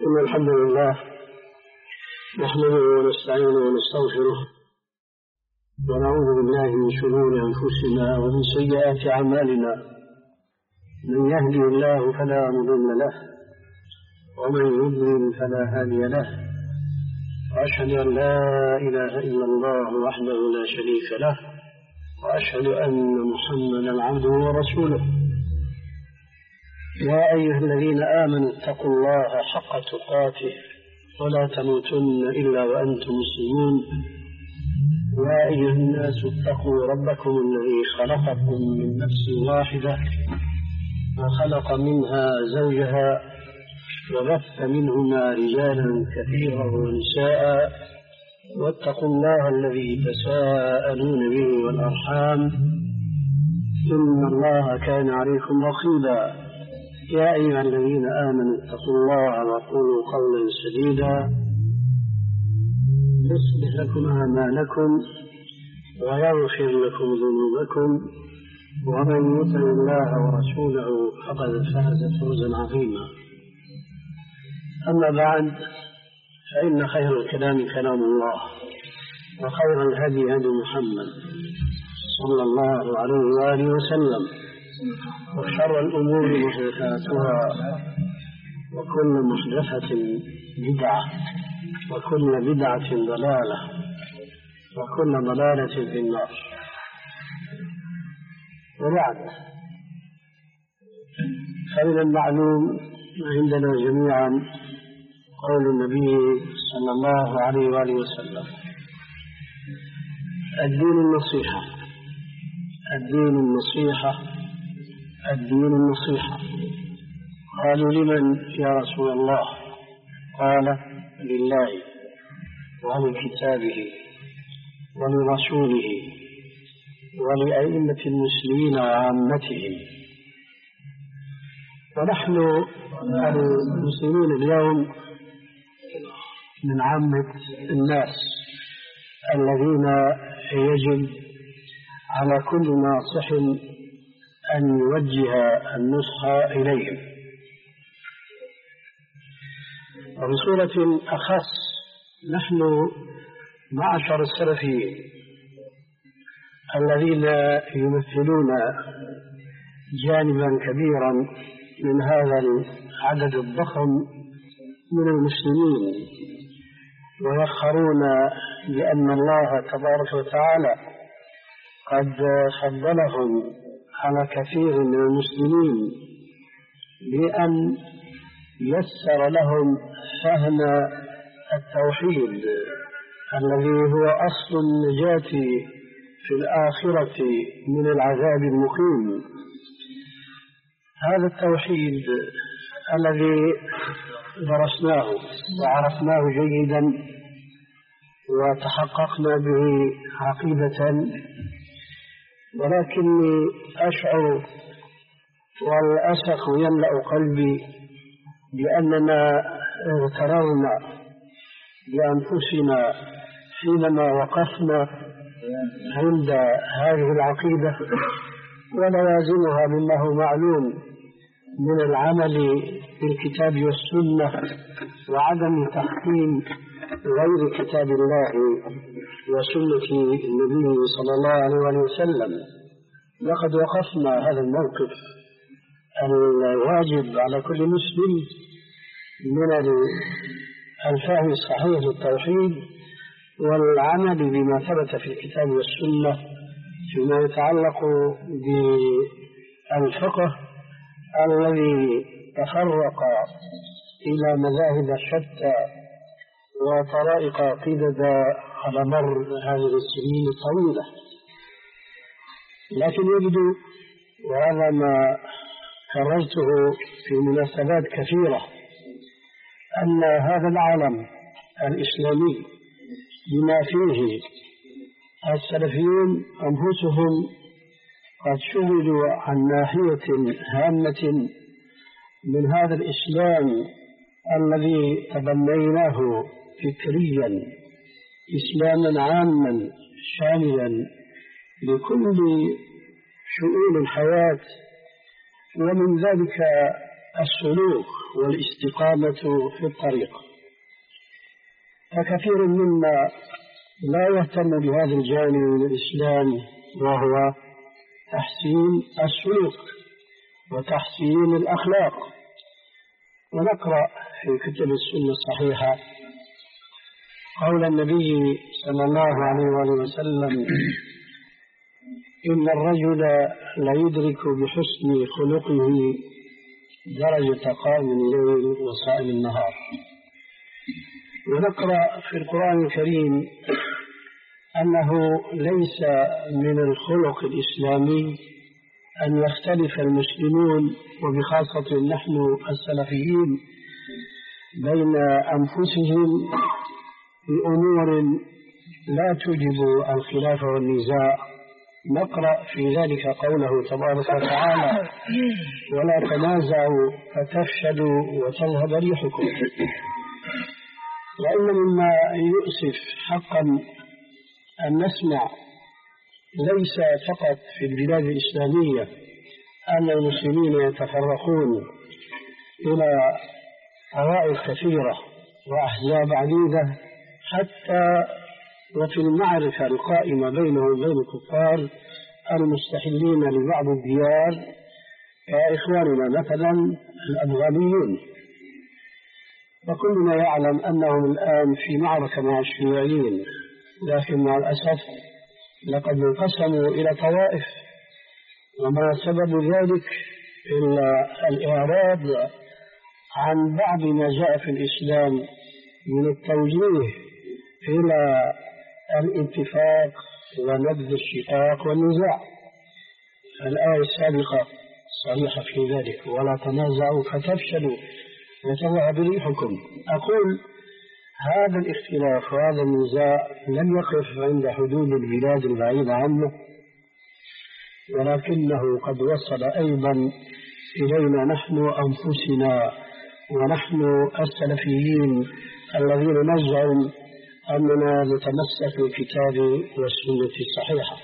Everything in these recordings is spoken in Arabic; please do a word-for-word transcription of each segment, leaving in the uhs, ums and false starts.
إن الحمد لله نحمده ونستعينه ونستغفره ونعوذ بالله من شرور أنفسنا ومن سيئات أعمالنا. من يهدي الله فلا مضل له ومن يضلل فلا هادي له، وأشهد أن لا إله إلا الله وحده لا شريك له، وأشهد أن محمدا عبده ورسوله. يا أيها الذين آمنوا اتقوا الله حق تقاته ولا تموتن إلا وأنتم مسلمون. يا أيها الناس اتقوا ربكم الذي خلقكم من نفس واحدة وخلق منها زوجها وبث منهما رجالا كثيرا ونساء، واتقوا الله الذي تساءلون به والأرحام إن الله كان عليكم رقيبا. يا أيها الذين آمنوا اتقوا الله وقولوا قولا سديدا يصلح لكم أعمالكم ويغفر لكم ذنوبكم، ومن يطع الله ورسوله فقد فاز فوزا عظيما. أما بعد، فإن خير الكلام كلام الله، وخير الهدي هدي محمد صلى الله عليه وآله وسلم، وشر الأمور محدثاتها، وكل محدثة بدعة، وكل بدعة ضلالة، وكل ضلالة في النار. وبعد، فمن المعلوم عندنا جميعا قول النبي صلى الله عليه وآله وسلم: الدين النصيحة، الدين النصيحة، الدين النصيحة. قالوا: لمن يا رسول الله؟ قال: لله ولكتابه ولرسوله ولأئمة المسلمين وعامتهم. ونحن المسلمين اليوم من عامة الناس الذين يجب على كل ناصح أن يوجه النصح إليهم. وبصورة أخص نحن معشر السلفيين الذين يمثلون جانبا كبيرا من هذا العدد الضخم من المسلمين، ويفخرون بأن الله تبارك وتعالى قد فضلهم على كثير من المسلمين بأن يسر لهم فهم التوحيد الذي هو أصل النجاة في الآخرة من العذاب المقيم. هذا التوحيد الذي درسناه وعرفناه جيدا وتحققنا به عقيدة، ولكني أشعر والأسف يملأ قلبي بأننا اغتررنا بأنفسنا حينما وقفنا عند هذه العقيدة ولوازمها مما هو معلوم من العمل بالكتاب والسنة وعدم تحكيم غير كتاب الله وسنة النبي صلى الله عليه وسلم. لقد وقفنا هذا الموقف الواجب على كل مسلم من الفهم الصحيح للتوحيد والعمل بما ثبت في الكتاب والسنة فيما يتعلق بالفقه الذي تفرق إلى مذاهب شتى وطرائق عقيدة على مر هذه السنين الطويلة. لكن يبدو، وهذا ما كررته في مناسبات كثيرة، أن هذا العالم الإسلامي بما فيه السلفيون أنفسهم قد شغلوا عن ناحية هامة من هذا الإسلام الذي تبنيناه فكريا، إسلاما عاما شاملا لكل شؤون الحياة، ومن ذلك السلوك والاستقامة في الطريق. فكثير منا لا يهتم بهذا الجانب من الإسلام، وهو تحسين السلوك وتحسين الأخلاق. ونقرأ في كتب السنة الصحيحة قول النبي صلى الله عليه وآله وسلم: إن الرجل لا يدرك بحسن خلقه درجة قائم الليل وصائم النهار. ونقرأ في القرآن الكريم أنه ليس من الخلق الإسلامي أن يختلف المسلمون، وبخاصة نحن السلفيين، بين أنفسهم بأمور لا توجب الخلاف والنزاع. نقرأ في ذلك قوله تبارك وتعالى: ولا تنازعوا فتفشلوا وتذهب ريحكم. وإن مما يؤسف حقا أن نسمع ليس فقط في البلاد الإسلامية أن المسلمين يتفرقون إلى طوائف كثيرة وأحزاب عديدة، حتى وفي المعركة القائمة بينهم وبين الكفار المستحلين لبعض الديار كإخواننا مثلا الأفغانيون. وكلنا يعلم أنهم الآن في معركة مع الشيوعيين، لكن مع الأسف لقد انقسموا إلى طوائف، وما سبب ذلك إلا الإعراض عن بعض ما جاء في الإسلام من التوجيه إلى الاتفاق ونبذ الشقاق والنزاع. الآية السابقة صريحة في ذلك: ولا تنازعوا فتفشلوا وتذهب ريحكم. أقول هذا الاختلاف وهذا النزاع لم يقف عند حدود البلاد البعيدة عنه، ولكنه قد وصل أيضا إلينا نحن أنفسنا، ونحن السلفيين الذين نزعم أننا نتمسك بالكتاب والسنة الصحيحة،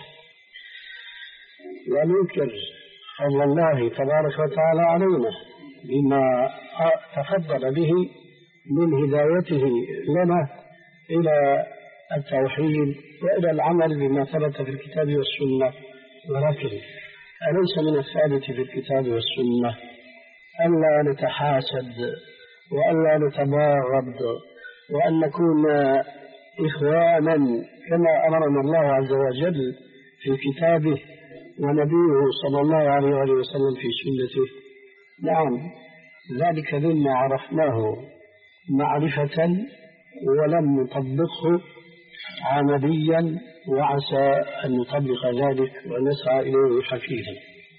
وننكر فضل الله تبارك وتعالى علينا بما تفضل به من هدايته لنا إلى التوحيد وإلى العمل بما ثبت في الكتاب والسنة. ولكن أليس من الثابت في الكتاب والسنة ألا نتحاسد وألا نتباغض وأن نكون إخوانا كما أمرنا الله عز وجل في كتابه ونبيه صلى الله عليه وآله وسلم في سنته؟ نعم، ذلك مما عرفناه معرفة ولم نطبقه عمليا، وعسى أن نطبق ذلك ونسعى إليه حقيقة.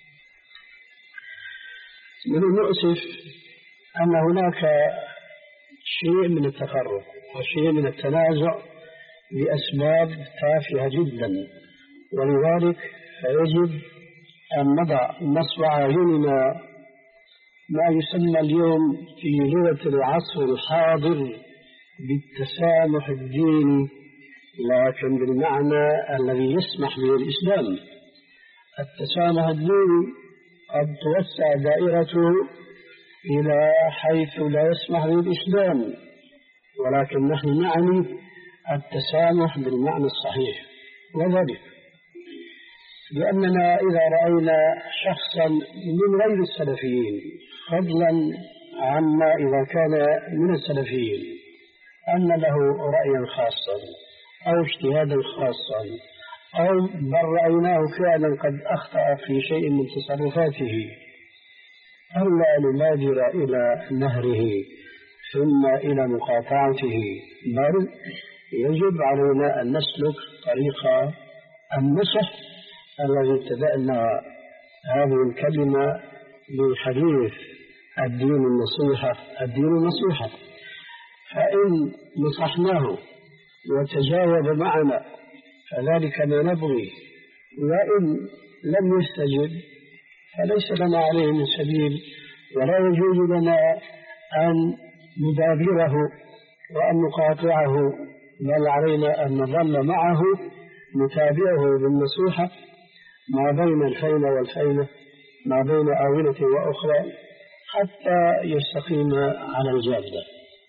من المؤسف أن هناك شيء من التفرق وشيء من التنازع لأسباب تافهة جدا، ولذلك فيجب أن نضع نصب أعيننا ما يسمى اليوم في لغة العصر الحاضر بالتسامح الديني، لكن بالمعنى الذي يسمح به الإسلام. التسامح الديني قد توسع دائرته إلى حيث لا يسمح به الإسلام، ولكن نحن نعني التسامح بالمعنى الصحيح، وذلك لأننا إذا رأينا شخصا من غير السلفيين، فضلا عما إذا كان من السلفيين، أن له رأيا خاصا أو اجتهادا خاصا، أو بل رأيناه فعلا قد أخطأ في شيء من تصرفاته، ألا نبادر إلى نهره ثم إلى مقاطعته، بل يجب علينا أن نسلك طريق النصح الذي ابتدأنا هذه الكلمة بالحديث: الدين النصيحة، الدين النصيحة. فإن نصحناه وتجاوب معنا فذلك ما نبغي، وإن لم يستجب فليس لنا عليه من سبيل، ولا يجوز لنا أن ندابره وأن نقاطعه، بل علينا أن نظل معه نتابعه بالنصيحة ما بين الفينة والفينة، ما بين آونة وأخرى، حتى يستقيم على الجادة.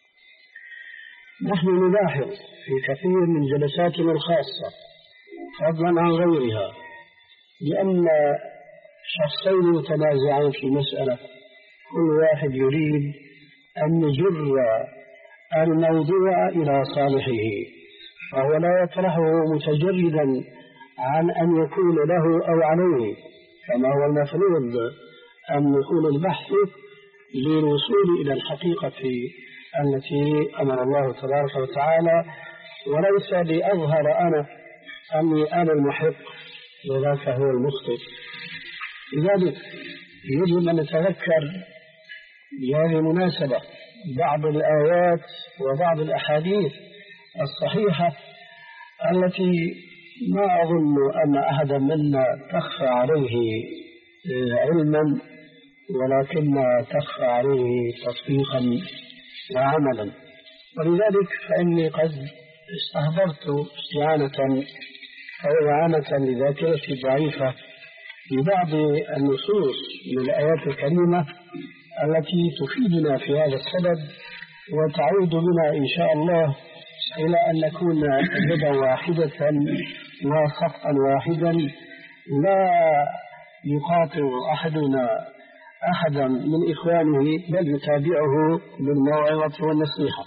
نحن نلاحظ في كثير من جلساتنا الخاصة فضلا عن غيرها لأن شخصين متنازعين في مسألة، كل واحد يريد أن يجر الموضوع إلى صالحه، فهو لا يطرحه متجردا عن أن يكون له أو عليه، كما هو المفروض أن يكون البحث للوصول إلى الحقيقة التي أمر الله تبارك وتعالى، وليس لأظهر أنا أني أنا المحق وذاك هو المخطئ. لذلك يجب أن نتذكر بهذه المناسبة بعض الآيات وبعض الأحاديث الصحيحة التي ما أظن أن أحدا منا تخفى عليه علما، ولكن تخفى عليه تطبيقا وعملا. ولذلك فإني قد استحضرت استعانة أو إعانة لذاكرتي ضعيفة ببعض النصوص من الآيات الكريمة التي تفيدنا في هذا السبب، وتعود بنا إن شاء الله إلى أن نكون يدا واحدة وصفا واحدا، لا يقاطع أحدنا أحدا من إخوانه بل يتابعه بالموعظة والنصيحة.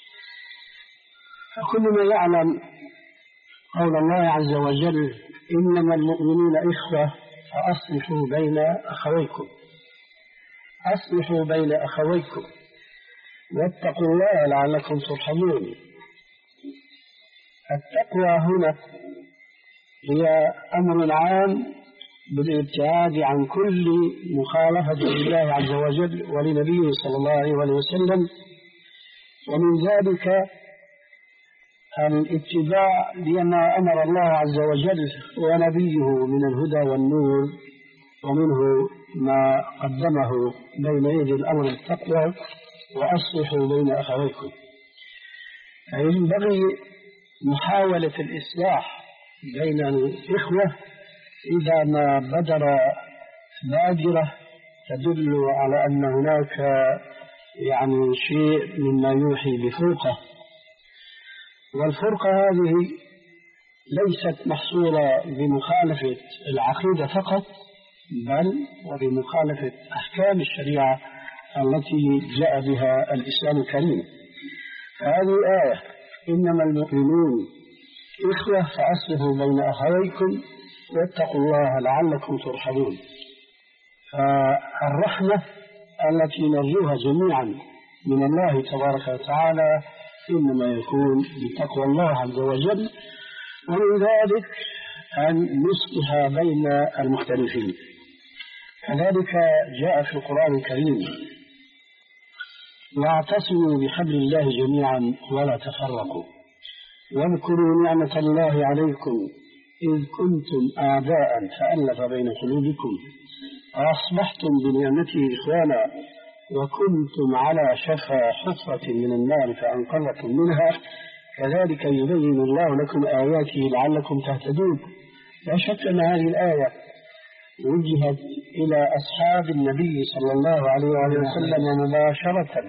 فكلنا يعلم قول الله عز وجل: إنما المؤمنون إخوة فأصلحوا بين أخويكم. أصلحوا بين أخويكم واتقوا الله لعلكم ترحمون. التقوى هنا هي أمر عام بالابتعاد عن كل مخالفة لله عز وجل ولنبيه صلى الله عليه وسلم، ومن ذلك الاتباع لما أمر الله عز وجل ونبيه من الهدى والنور، ومنه ما قدمه بين يدي الأمر التقوى: وأصلحوا بين أخويكم. فينبغي محاولة الإصلاح بين الإخوة إذا ما بدر بادرة تدل على أن هناك يعني شيء مما يوحي بفرقة. والفرقة هذه ليست محصورة بمخالفة العقيدة فقط، بل وبمخالفة أحكام الشريعة التي جاء بها الإسلام الكريم. هذه آية: إنما المؤمنون إخوة فأصلحوا بين أخويكم واتقوا الله لعلكم ترحمون. فالرحمة التي نرجوها جميعا من الله تبارك وتعالى إنما يكون بتقوى الله عز وجل، ومن ذلك أن نصلح بين المختلفين. كذلك جاء في القرآن الكريم: واعتصموا بحبل الله جميعا ولا تفرقوا واذكروا نعمة الله عليكم إذ كنتم أعداء فألف بين قلوبكم وأصبحتم بنعمته إخوانا وكنتم على شفا حفرة من النار فأنقذكم منها كذلك يبين الله لكم آياته لعلكم تهتدون. لا شك أن هذه الآية وجهت إلى أصحاب النبي صلى الله عليه وسلم مباشرة،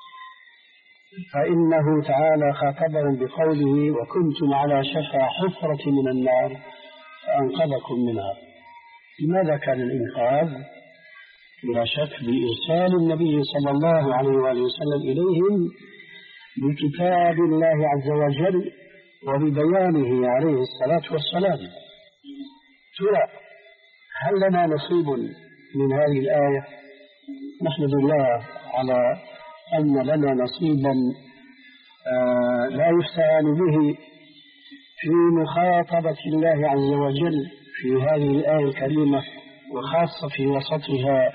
فإنه تعالى خاطبهم بقوله: وكنتم على شفا حفرة من النار فأنقذكم منها. لماذا كان الإنقاذ؟ بلا شك بإرسال النبي صلى الله عليه وسلم إليهم بكتاب الله عز وجل وببيانه عليه الصلاة والسلام. ترى هل لنا نصيب من هذه الآية؟ نحمد الله على أن لنا نصيبا آه لا يستهان به في مخاطبة الله عز وجل في هذه الآية الكريمة، وخاصة في وسطها: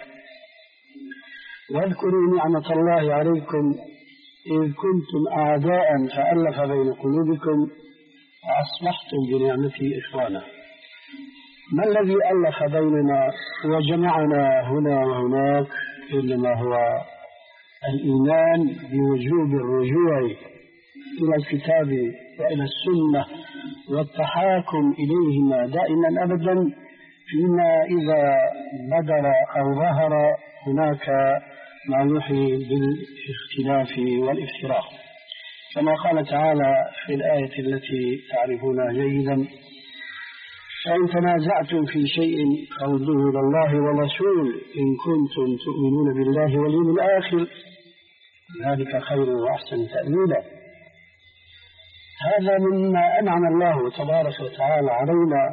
واذكروا نعمة الله عليكم إذ كنتم أعداء فألف بين قلوبكم وأصبحتم بنعمته إخوانا. ما الذي ألف بيننا وجمعنا هنا وهناك؟ إنما هو الإيمان بوجوب الرجوع إلى الكتاب وإلى السنة والتحاكم إليهما دائما أبدا، فيما إذا بدر أو ظهر هناك ما يوحي بالاختلاف والافتراق، كما قال تعالى في الآية التي تعرفونها جيدا: فإن تنازعتم في شيء فردوه إلى الله والرسول إن كنتم تؤمنون بالله واليوم الآخر ذلك خير وأحسن تأويلا. هذا مما أنعم الله تبارك وتعالى علينا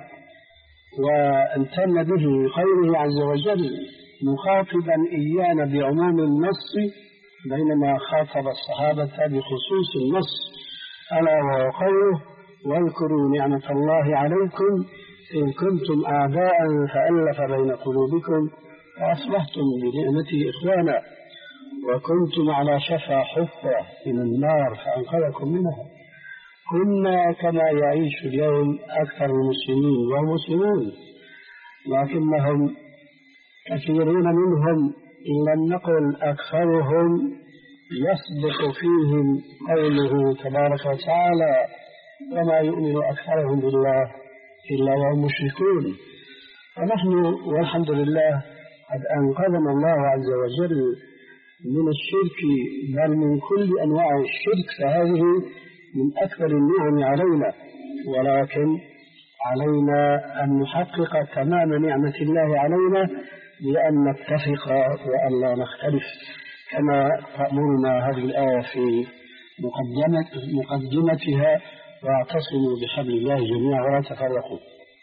وامتن به غيره عز وجل، مخاطبا إيانا بعموم النص بينما خاطب الصحابة بخصوص النص، ألا وهو قوله: واذكروا نعمة الله عليكم إن كنتم أعداء فألف بين قلوبكم وأصبحتم بنعمته إخوانا وكنتم على شفا حفرة من النار فأنقذكم منها. كنا كما يعيش اليوم أكثر المسلمين وهم مسلمون، لكنهم كثيرون منهم إن لم نقل أكثرهم يصدق فيهم قوله تبارك وتعالى: وما يؤمن أكثرهم بالله إلا وهم مشركون. ونحن والحمد لله قد أنقذنا الله عز وجل من الشرك، بل من كل أنواع الشرك، فهذه من أكبر النعم علينا، ولكن علينا أن نحقق تمام نعمة الله علينا بأن نتفق وأن لا نختلف، كما تأمرنا هذه الآية في مقدمة مقدمتها: واعتصموا بحبل الله جميعا ولا تفرقوا.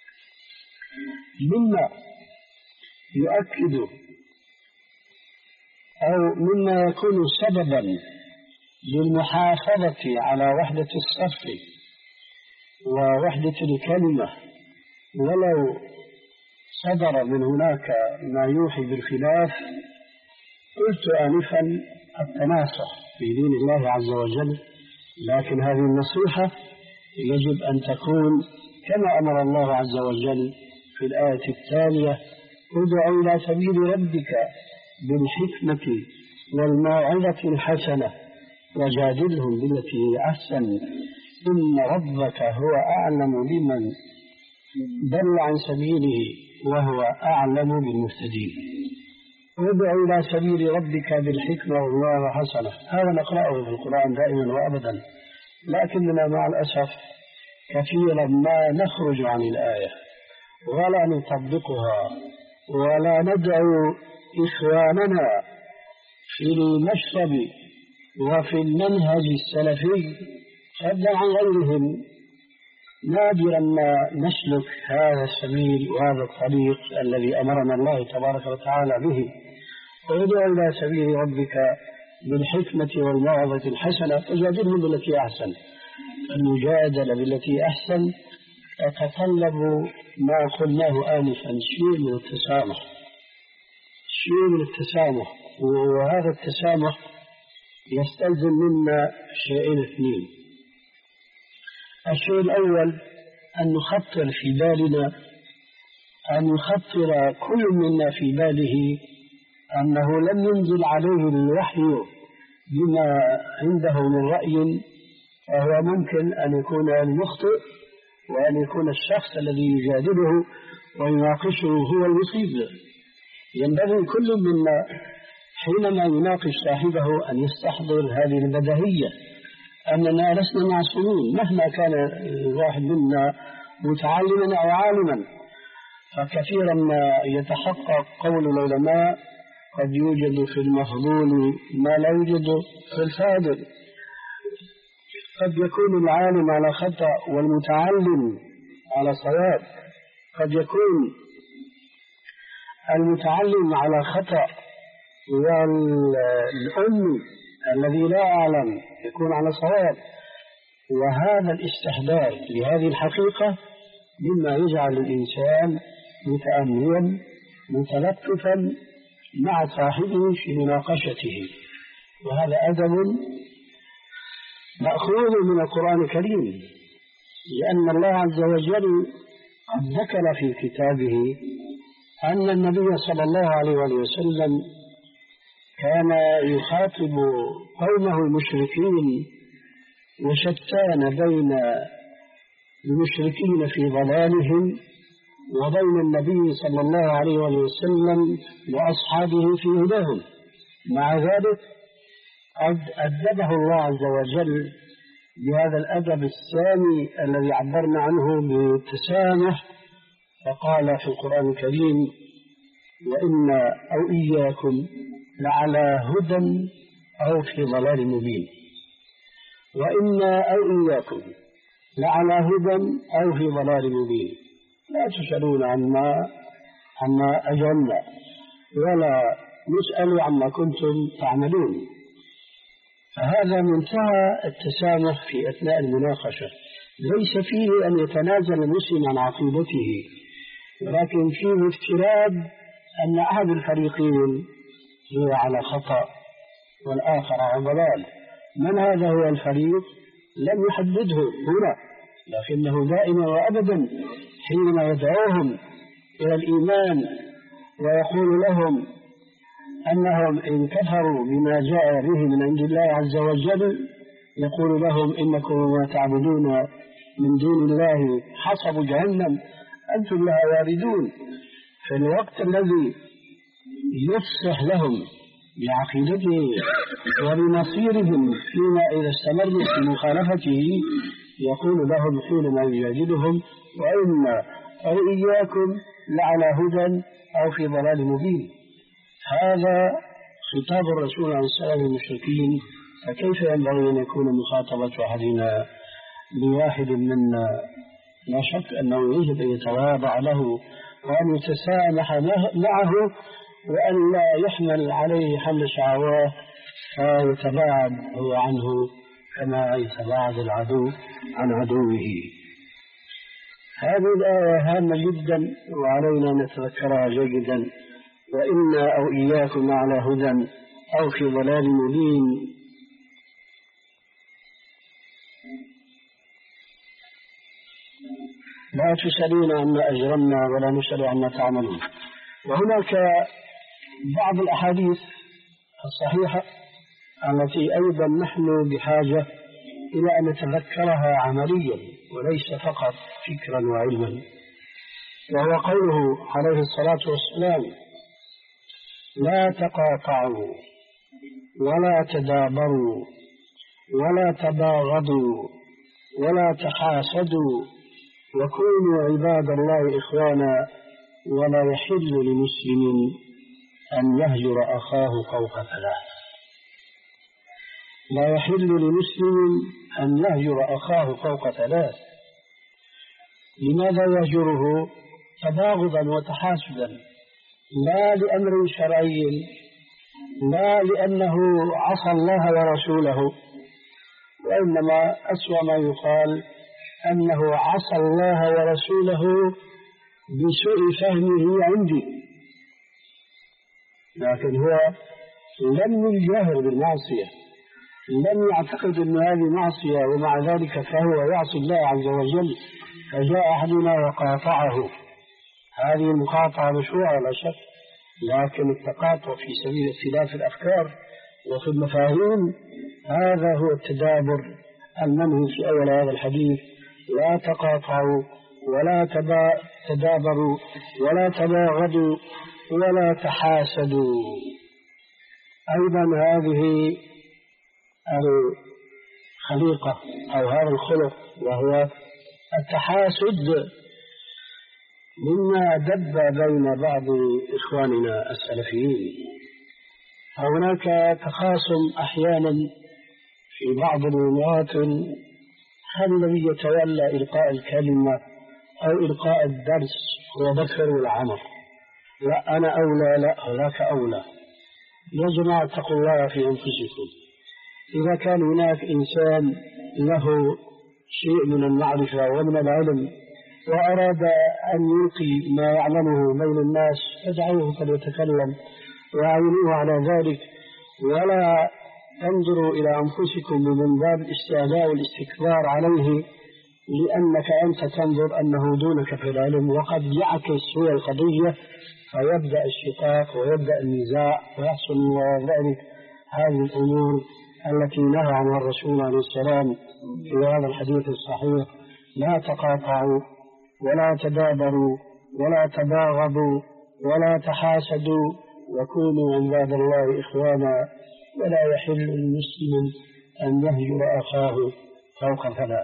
مما يؤكد أو مما يكون سببا للمحافظة على وحدة الصف ووحدة الكلمة ولو صدر من هناك ما يوحي بالخلاف، قلت آنفا التناصح في دين الله عز وجل، لكن هذه النصيحة يجب أن تكون كما أمر الله عز وجل في الآية التالية: ادع إلى سبيل ربك بالحكمة والموعظة الحسنة وجادلهم بالتي هي أحسن إن ربك هو أعلم بمن ضل عن سبيله وهو أعلم بالمهتدين. ادع إلى سبيل ربك بالحكمة والموعظة الحسنة، هذا نقرأه في القرآن دائما وأبدا، لكننا مع الأسف كثيرا ما نخرج عن الآية ولا نطبقها ولا ندعو إخواننا في المشرب وفي المنهج السلفي فضلا عن غيرهم. نادرا ما نسلك هذا السبيل وهذا الطريق الذي أمرنا الله تبارك وتعالى به: ادع إلى سبيل ربك بالحكمة والموعظة الحسنة وجادلهم بالتي أحسن. المجادلة بالتي أحسن تتطلب ما قلناه آنفا: شيء من التسامح، شيء من التسامح، وهذا التسامح يستلزم منا شيئين اثنين. الشيء الأول أن نخطر في بالنا، أن يخطر كل منا في باله أنه لم ينزل عليه الوحي بما عنده من رأي، فهو ممكن أن يكون المخطئ وأن يكون الشخص الذي يجادله ويناقشه هو المصيب. ينبغي كل منا حينما يناقش صاحبه أن يستحضر هذه البديهية، أننا لسنا معصومين مهما كان الواحد منا متعلما أو عالما. فكثيرا ما يتحقق قول العلماء: قد يوجد في المفضول ما لا يوجد في الفاضل. قد يكون العالم على خطأ والمتعلم على صواب، قد يكون المتعلم على خطأ والأم الذي لا أعلم يكون على صواب. وهذا الاستحضار لهذه الحقيقة مما يجعل الإنسان متأملا متلطفا مع صاحبه في مناقشته، وهذا أدب مأخوذ من القرآن الكريم، لأن الله عز وجل قد ذكر في كتابه أن النبي صلى الله عليه وسلم كان يخاطب قومه المشركين وشتان بين المشركين في ضلالهم وبين النبي صلى الله عليه وسلم وأصحابه في هداهم، مع ذلك قد أدبه الله عز وجل بهذا الأدب السامي الذي عبرنا عنه بالتسامح، فقال في القرآن الكريم: وإنا أو إياكم لعلى هدى أو في ضلال مبين. وإنا أو إياكم لعلى هدى أو في ضلال مبين، لا تسألون عما عما أجرمنا ولا نسأل عما كنتم تعملون. فهذا منتهى التسامح في أثناء المناقشة، ليس فيه أن يتنازل المسلم عن عقيدته، ولكن فيه افتراض أن أحد الفريقين هو على خطأ والآخر على ضلال. من هذا هو الفريق؟ لم يحدده هنا، لكنه دائما وأبدا حينما يدعوهم إلى الإيمان ويقول لهم أنهم إن كفروا بما جاء به من عند الله عز وجل، يقول لهم: إنكم ما تعبدون من دون الله حصب جهنم أنتم لها واردون. في الوقت الذي يفصح لهم بعقيدته وبمصيرهم فيما إذا استمروا في مخالفته، يقول لهم حينما يجادلهم: وإنا أو إياكم لعلى هدى أو في ضلال مبين. هذا خطاب الرسول عليه السلام للمشركين، فكيف ينبغي أن يكون مخاطبة أحدنا بواحد منا؟ لا شك أنه يجب أن يتواضع له وأن يتسامح معه، وأن لا يحمل عليه حمل شعواه فيتباعد هو عنه كما يتباعد العدو عن عدوه. هذه الآية هامة جدا وعلينا أن نتذكرها جيدا: وإنا أو إياكم على هدى أو في ضلال مبين. لا تسألون عما أجرمنا ولا نسأل عما تعملون. وهناك بعض الأحاديث الصحيحة التي أيضا نحن بحاجة إلى أن نتذكرها عمليا وليس فقط فكرا وعلما، وهو قوله عليه الصلاة والسلام: لا تقاطعوا ولا تدابروا ولا تباغضوا ولا تحاسدوا وكونوا عباد الله إخوانا، ولا يحل لمسلم أن يهجر أخاه فوق ثلاث. لا يحل لمسلم أن يهجر أخاه فوق ثلاث. لماذا يهجره؟ تباغضا وتحاسدا، لا لأمر شرعي، لا لأنه عصى الله ورسوله، وإنما أسوأ ما يقال أنه عصى الله ورسوله بسوء فهمه عندي، لكن هو لم يجاهر بالمعصية، لم يعتقد أن هذه معصية، ومع ذلك فهو يعصي الله عز وجل، فجاء أحدنا وقاطعه. هذه المقاطعة مشروعة لا شك، لكن التقاطع في سبيل اختلاف الأفكار وفي المفاهيم هذا هو التدابر المنهي في أول هذا الحديث: لا تقاطعوا ولا تدابروا ولا تباغضوا ولا تحاسدوا. أيضا هذه الخليقة أو هذا الخلق وهو التحاسد مما دب بين بعض إخواننا السلفيين. هناك تخاصم أحيانا في بعض المواطن: هل الذي يتولى إلقاء الكلمة أو إلقاء الدرس هو بكر والعمر؟ لا أنا أولى، لا هناك أولى. يا جماعة اتقوا الله في أنفسكم. إذا كان هناك إنسان له شيء من المعرفة ومن العلم وأراد أن يلقي ما يعلمه بين الناس فادعوه فليتكلم وأعينوه على ذلك، ولا تنظروا إلى أنفسكم من باب الاستعلاء والاستكبار عليه، لأنك أنت تنظر أنه دونك في العلم، وقد يعكس هو القضية فيبدأ الشقاق ويبدأ النزاع ويحصل من ذلك هذه الأمور التي نهى عنها الرسول عليه السلام في هذا الحديث الصحيح: لا تقاطعوا ولا تدابروا ولا تباغضوا ولا تحاسدوا وكونوا عباد الله إخوانا ولا يحل للمسلم أن يهجر أخاه فوق ثلاث.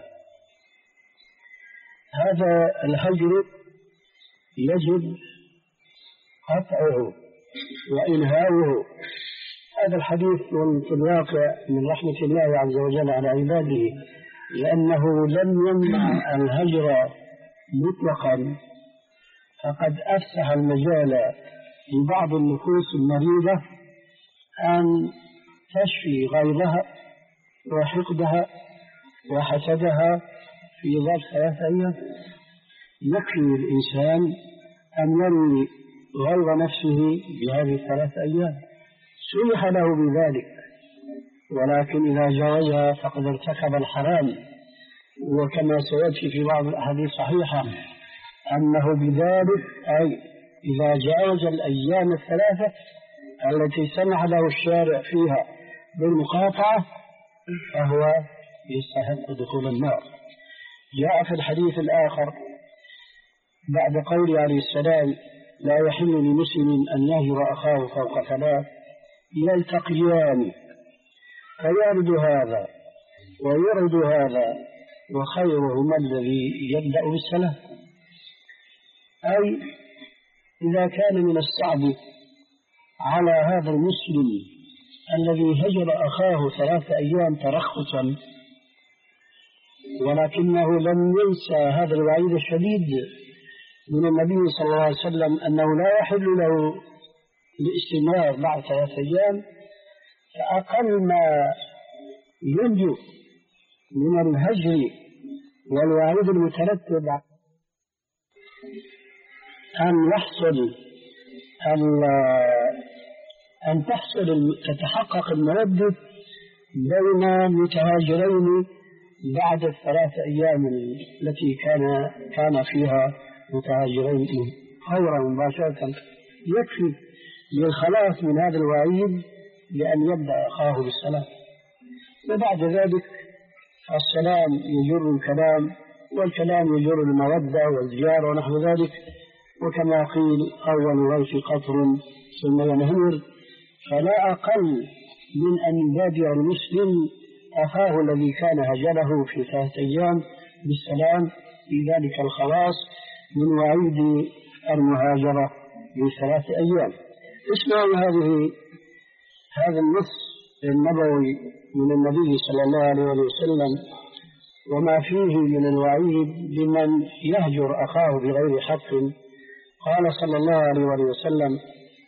هذا الهجر يجب قطعه وإنهاؤه. هذا الحديث في الواقع من رحمة الله عز وجل على عباده، لأنه لم يمنع الهجر مطلقا، فقد أفسح المجال لبعض النفوس المريضة أن تشفي غيظها وحقدها وحسدها في ظرف ثلاثة أيام. يكفي الإنسان أن يروي غيظ نفسه بهذه الثلاثة أيام، سمح له بذلك، ولكن إذا جاوزها فقد ارتكب الحرام. وكما سيأتي في بعض الأحاديث الصحيحة أنه بذلك أي إذا جاوز الأيام الثلاثة التي سمح له الشارع فيها بالمقاطعة فهو يستحق دخول النار. جاء في الحديث الآخر بعد قول عليه السلام لا يحل لمسلم أن يهجر أخاه فوق ثلاث يلتقيان فيرد هذا ويرد هذا وخيرهما الذي يبدأ بالسلام. أي إذا كان من الصعب على هذا المسلم الذي هجر أخاه ثلاث أيام ترخصا، ولكنه لم ينسى هذا الوعيد الشديد من النبي صلى الله عليه وسلم أنه لا يحل له الاستمرار بعد ثلاث أيام، فأقل ما ينجو من الهجر والوعيد المترتب أن يحصل أن تحصل تتحقق المودة بين متهاجرين بعد الثلاث أيام التي كان كان فيها متهاجرين فورا مباشرة. يكفي للخلاص من هذا الوعيد لأن يبدأ أخاه بالسلام، وبعد ذلك السلام يجر الكلام، والكلام يجر المودة والزيار ونحو ذلك. وكما قيل أول غيث قطر ثم ينهمر، فلا أقل من أن يبادر المسلم أخاه الذي كان هجره في ثلاثة أيام بالسلام، في ذلك الخلاص من وعيد المهاجرة بثلاث أيام. اسمعوا هذه هذا النص النبوي من النبي صلى الله عليه وسلم وما فيه من الوعيد لمن يهجر أخاه بغير حق. قال صلى الله عليه وسلم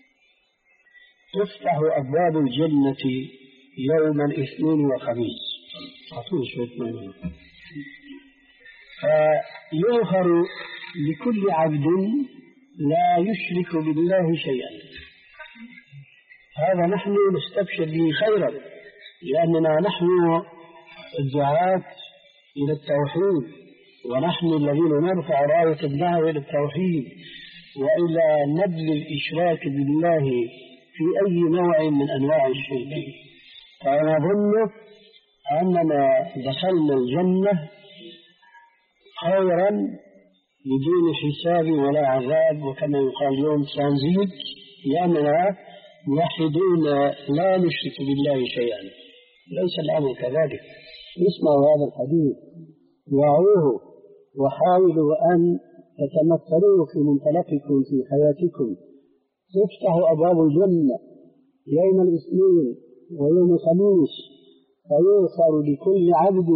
تفتح أبواب الجنة يوم الاثنين والخميس، فيغفر لكل عبد لا يشرك بالله شيئا. هذا نحن نستبشر به خيرا، لأننا نحن الدعاة إلى التوحيد، ونحن الذين نرفع راية الدعوة إلى التوحيد وإلى نبذ الإشراك بالله في أي نوع من أنواع الشرك. فأنا أظن أننا دخلنا الجنة خيرا بدون حساب ولا عذاب، وكما يقال اليوم ترانزيت، لأننا موحدون لا نشرك بالله شيئا. ليس الأمر كذلك. اسمعوا هذا الحديث وعوه وحاولوا أن تتمثلوه في منطلقكم في حياتكم. تفتح أبواب الجنة يوم الاثنين ويوم الخميس، فيغفر لكل عبد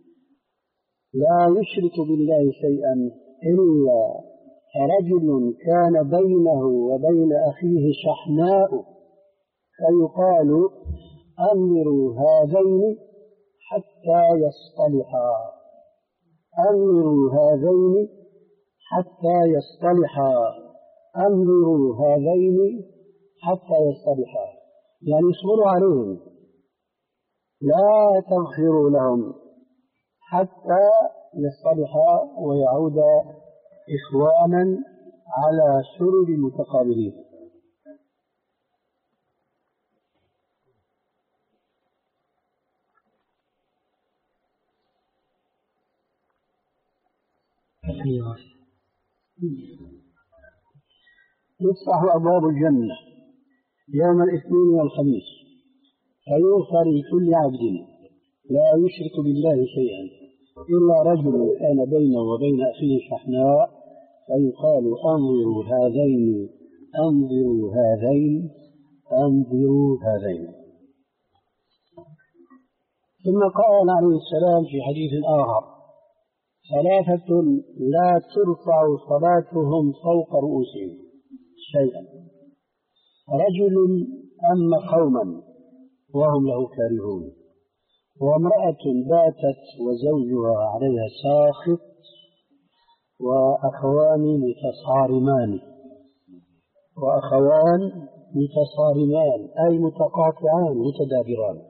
لا يشرك بالله شيئا إلا رجل كان بينه وبين أخيه شحناء، فيقال أمروا هذين حتى يصطلحا، أمروا هذين حتى يصطلحا، أمروا هذين حتى يصطلحا، يعني اصبروا عليهم، لا تغفروا لهم حتى يصطلحا ويعودا إخوانا على سرر متقابلين. تفتح أبواب الجنة يوم الاثنين والخميس، فيغفر لكل عبد لا يشرك بالله شيئا إلا رجل كان بينه وبين أخيه شحناء، فيقال أنظروا هذين أنظروا هذين أنظروا هذين. ثم قال عليه السلام في حديث آخر: ثلاثة لا ترفع صلاتهم فوق رؤوسهم شيئا: رجل أما قوما وهم له كارهون، وامرأة باتت وزوجها عليها ساخط، وأخوان متصارمان وأخوان متصارمان أي متقاطعان متدابران.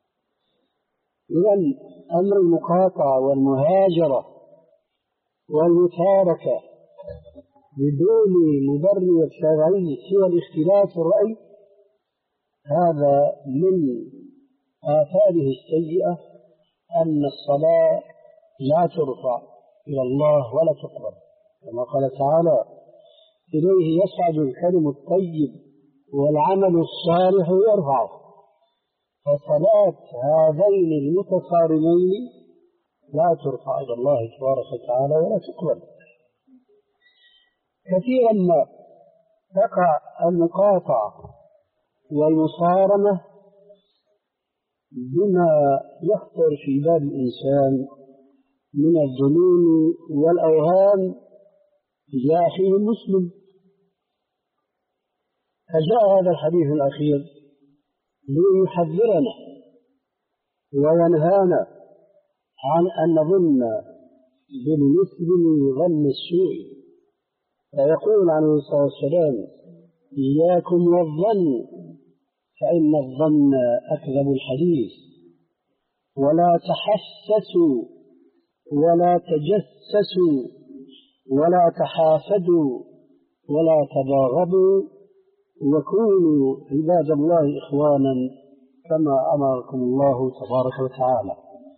إذن أمر المقاطعة والمهاجرة والمتاركة بدون مبرر شرعي سوى الاختلاف الرأي، هذا من آثاره السيئة أن الصلاة لا ترفع إلى الله ولا تقبل، كما قال تعالى: إليه يصعد الكلم الطيب والعمل الصالح يرفعه. فصلاة هذين المتصارمين لا ترفع إلى الله تبارك وتعالى ولا تقبل. كثيرا ما تقع المقاطعة والمصارمة بما يخطر في بال الإنسان من الظنون والأوهام تجاه أخيه المسلم. فجاء هذا الحديث الأخير ليحذرنا وينهانا عن أن نظن بالمسلم ظن السوء، فيقول عليه الصلاة والسلام: إياكم والظن فإن الظن أكذب الحديث، ولا تحسسوا ولا تجسسوا ولا تحاسدوا ولا تباغضوا، وكونوا عباد الله إخوانا كما أمركم الله تبارك وتعالى.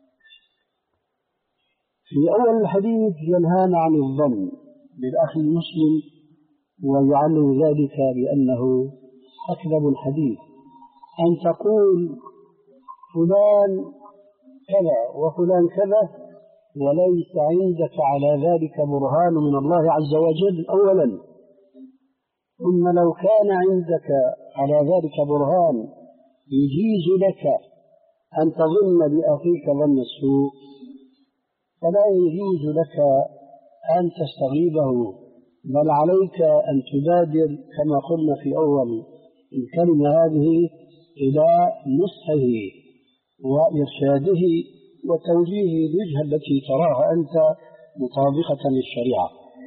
في أول الحديث ينهانا عن الظن بالأخ المسلم ويعلم ذلك بأنه أكذب الحديث، أن تقول فلان كذا وفلان كذا وليس عندك على ذلك برهان من الله عز وجل أولا، ثم لو كان عندك على ذلك برهان يجيز لك أن تظن بأخيك ظن السوء، فلا يجوز لك أن تستغيبه، بل عليك أن تبادر كما قلنا في أول الكلمة هذه إلى نصحه وإرشاده وتوجيهه الوجهة التي تراها أنت مطابقة للشريعة.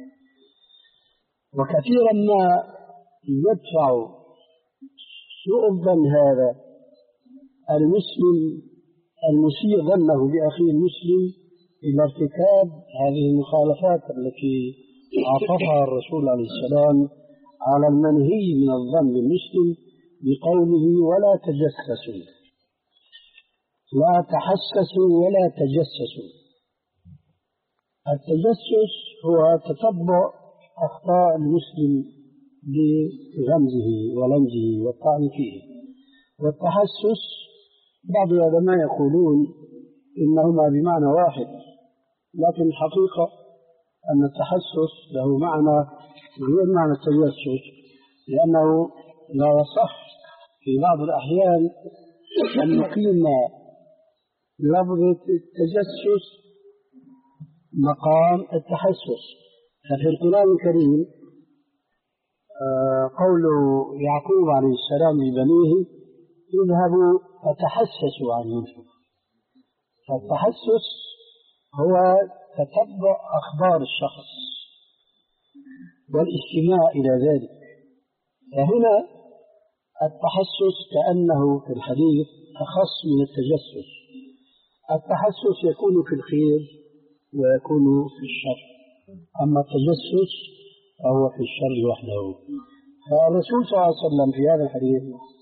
وكثيرا ما يدفع سوء الظن هذا المسلم المسيء ظنه بأخيه المسلم إلى ارتكاب هذه المخالفات التي عطفها الرسول عليه السلام على المنهي من الظن بالمسلم بقوله: ولا تجسسوا، لا تحسسوا ولا تجسسوا. التجسس هو تتبع أخطاء المسلم بغمزه ولمزه والطعن فيه، والتحسس بعض العلماء يقولون إنهما بمعنى واحد، لكن الحقيقة أن التحسس له معنى غير معنى التجسس، لأنه لا يصح في بعض الأحيان أن نقيم لفظ التجسس مقام التحسس. ففي القرآن الكريم قول يعقوب عليه السلام لبنيه: اذهبوا فتحسسوا عن يوسف. فالتحسس هو تتبع أخبار الشخص والاستماع إلى ذلك. فهنا التحسس كأنه في الحديث أخص من التجسس. التحسس يكون في الخير ويكون في الشر، أما التجسس فهو في الشر وحده. فالرسول صلى الله عليه وسلم في هذا الحديث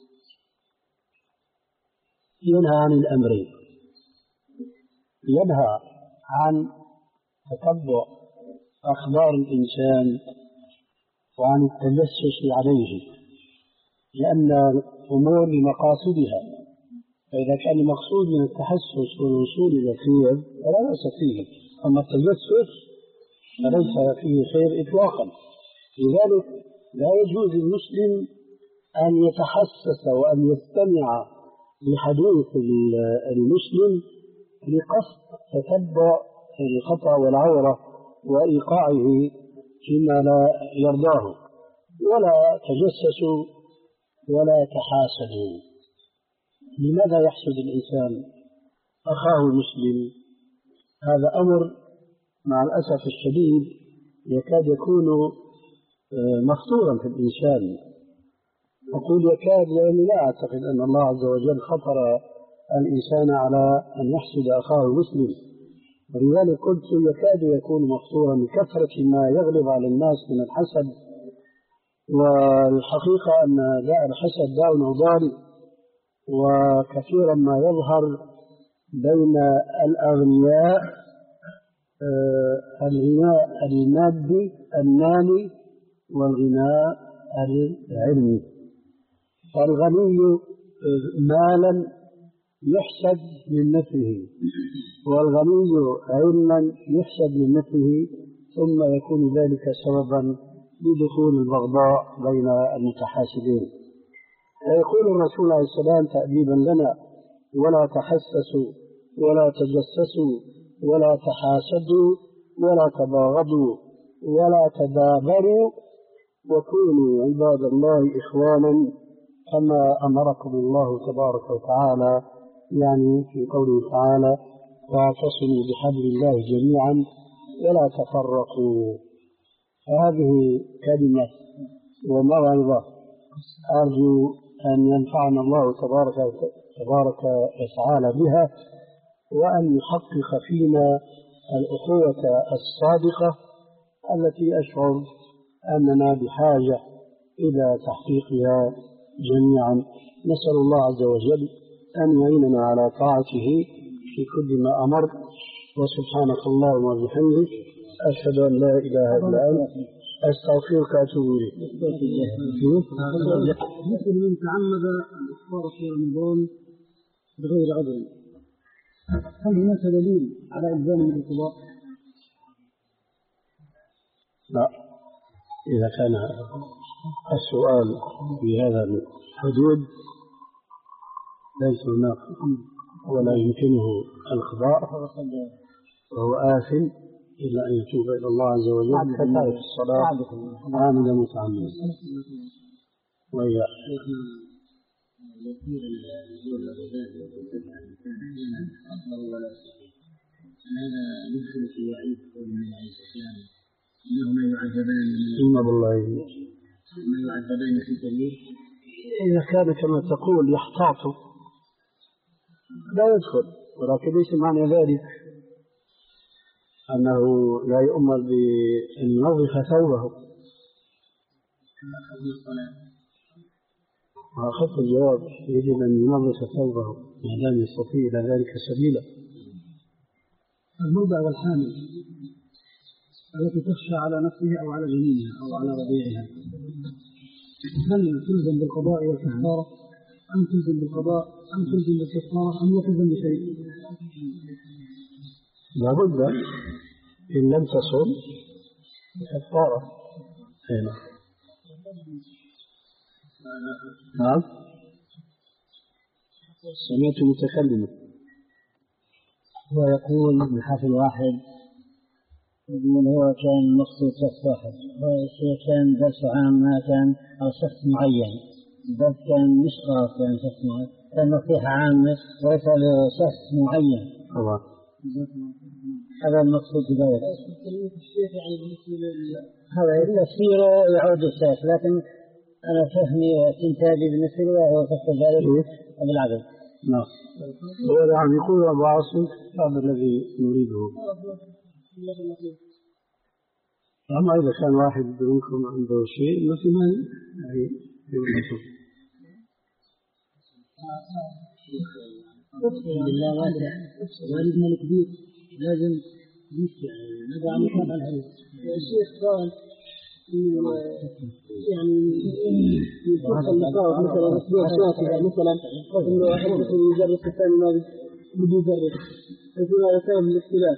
ينهى عن الأمرين: ينهى عن تتبع أخبار الإنسان وعن التجسس عليه، لأن الأمور لمقاصدها، فإذا كان المقصود من التحسس والوصول إلى الخير فلا بأس فيه، أما التجسس فليس فيه خير إطلاقا. لذلك لا يجوز للمسلم أن يتحسس وأن يستمع لحديث المسلم لقصد تتبع الخطأ والعورة وإيقاعه فيما لا يرضاه، ولا تجسسوا ولا تحاسدوا. لماذا يحسد الإنسان أخاه المسلم؟ هذا أمر مع الأسف الشديد يكاد يكون مفطورا في الإنسان. أقول يكاد لأني لا أعتقد أن الله عز وجل خطر الإنسان على أن يحسد أخاه المسلم، ولذلك قلت يكاد يكون مفطورا من كثرة ما يغلب على الناس من الحسد. والحقيقة أن داء الحسد داء عضال، وكثيرا ما يظهر بين الأغنياء الغناء المادي النامي والغناء العلمي. فالغني مالا يحسد من مثله، والغني علما يحسد من مثله، ثم يكون ذلك سببا لدخول البغضاء بين المتحاسدين. فيقول الرسول عليه السلام تأديبا لنا: ولا تحسسوا ولا تجسسوا ولا تحاسدوا ولا تباغضوا ولا تدابروا وكونوا عباد الله إخوانا كما أمركم الله تبارك وتعالى، يعني في قوله تعالى: واعتصموا بحبل الله جميعا ولا تفرقوا. هذه كلمة وموعظة أرجو أن ينفعنا الله تبارك تبارك وتعالى بها، وأن يحقق فينا الأخوة الصادقة التي أشعر أننا بحاجة إلى تحقيقها جميعا. نسأل الله عز وجل أن يعيننا على طاعته في كل ما أمر. وسبحانك اللهم وبحمدك أشهد أن لا إله إلا أنت أستغفرك وأتوب إليك. مثل من تعمد الإفطار في رمضان بغير عذر، هل هناك دليل على إلزامه بالقضاء؟ لا، إذا كان السؤال في هذا الحدود ليس هناك ولا يمكنه القضاء وهو آثم إلا أن يتوب إلى الله عز وجل كتارك الصلاة عامدا متعمدا. وهي هذا يدخل في وعيد قول النبي عليه السلام: إنهما يعذبان إن بالله ما يعذبان في كبير. إذا كان كما تقول يحتاط لا يدخل، ولكن ليس معنى ذلك أنه لا يؤمر بأن ينظف ثوبه. وأخذت الجواب: يجب أن ينظف ثوبه ما دام يستطيع إلى ذلك سبيلا. المرضع والحامل التي تخشى على نفسها أو على جنينها أو على رضيعها، هل تلزم بالقضاء والكفارة أم تلزم بالقضاء أم تلزم بالكفارة أم لا تلزم بشيء؟ لابد إن لم تصل كفارة. نعم، سمعت متكلما هو يقول بحرف واحد، يقول هو كان مقصود شخص واحد، كان درس عام ما كان أو شخص معين، الدرس كان مش خاص يعني شخص معين، كان نصيحة عامة وليس لشخص معين. طبعا هذا المقصود بذلك. هذا تفسيره يعود الشيخ، لكن أنا فهمي واستنتاجي بالنسبة له هو تفسير ذلك بالعدل. نعم، هو يعني يقول أبو عاصم هذا الذي نريده. أما إذا كان واحد منكم عنده شيء ما في مانع يعني يقول أقسم بالله واسع، والدنا الكبير لازم نسمع هذا عم يقطع الحديث. الشيخ قال يعني يفصل النقاط مثلا أسبوع شاكرة مثلا إنه واحد يجرس الثاني ما بدي يجرس يكون هذا سبب الاختلاف.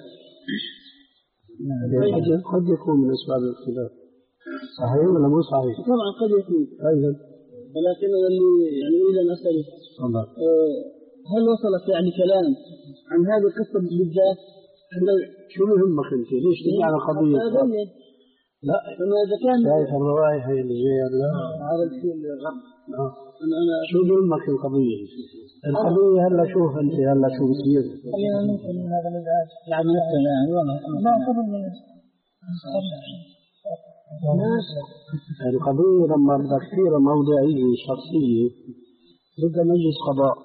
قد يكون من أسباب الاختلاف. صحيح ولا مو صحيح؟ طبعا قد يكون. أيضا. ولكن اللي يعني إذا أسألك هل وصلت يعني كلام عن هذه القصة بالذات؟ شو يهمك أنت؟ ليش تجي على قضية؟ لا فما إذا كان شايف الرواية هي اللي جاية لا هذا الشيء الغرب. أنا أنا شو يهمك القضية؟ القضية هلا شوف أنت هلا شو بتصير. خلينا ننقل من هذا الإزعاج. يعني مثلا لا قبل القضية لما بدك تصير موضوعية شخصية بدها مجلس قضاء.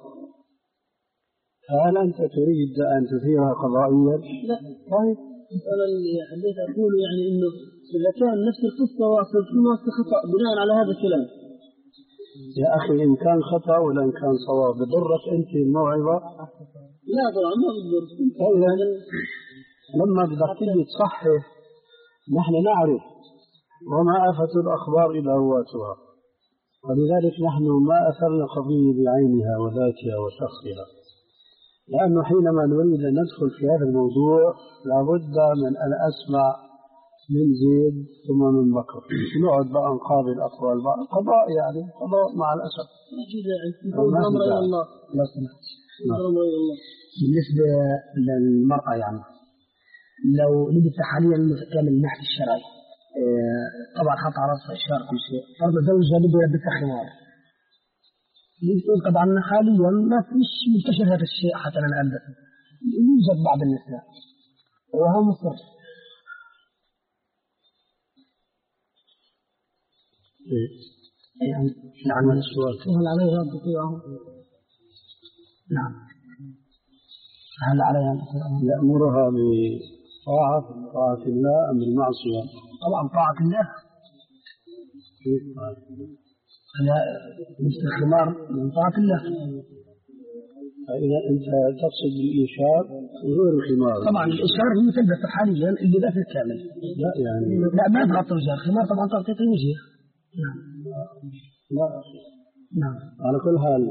هل أنت تريد أن تثيرها قضائيا؟ لا. طيب أنا اللي حبيت أقول يعني إنه إذا كان نفس القصة واصل في نفس خطأ بناء على هذا الكلام. يا أخي إن كان خطأ ولا إن كان صواب بضرك أنت الموعظة؟ لا طبعا ما بضر. طيب لما بدك تيجي تصحح نحن نعرف وما آفة الأخبار إلا رواتها، ولذلك نحن ما أثرنا قضية بعينها وذاتها وشخصها، لأنه حينما نريد أن ندخل في هذا الموضوع لابد من أن أسمع من زيد ثم من بكر، نقعد بقى نقابل أقوال بعض قضاء يعني قضاء مع الأسف. أمر إلى الله. لا سمحت. أمر إلى الله. بالنسبة للمرأة يعني لو لبس حاليا كامل النحت الشرعي طبعا حط على رأسها إشارة كل شيء، فرض زوجها بده يلبسها خمار. يقول طبعا حاليا ما فيش منتشر هذا الشيء حتى الآن، يوجد بعض النساء وهو مصر. يعني نعم السؤال هل عليها تطيعه؟ نعم. هل عليها يأمرها بطاعة طاعة الله أم بالمعصية؟ طبعا طاعة الله. كيف طاعة الله؟ أنا لبس الخمار من طاعة الله. فإذا أنت تقصد الإشار غير الخمار. طبعا الإشار هي تلبس حاليا اللباس الكامل. لا يعني لا ما تغطي وجهها، الخمار طبعا تغطي الوجه. نعم. لا. نعم. على كل حال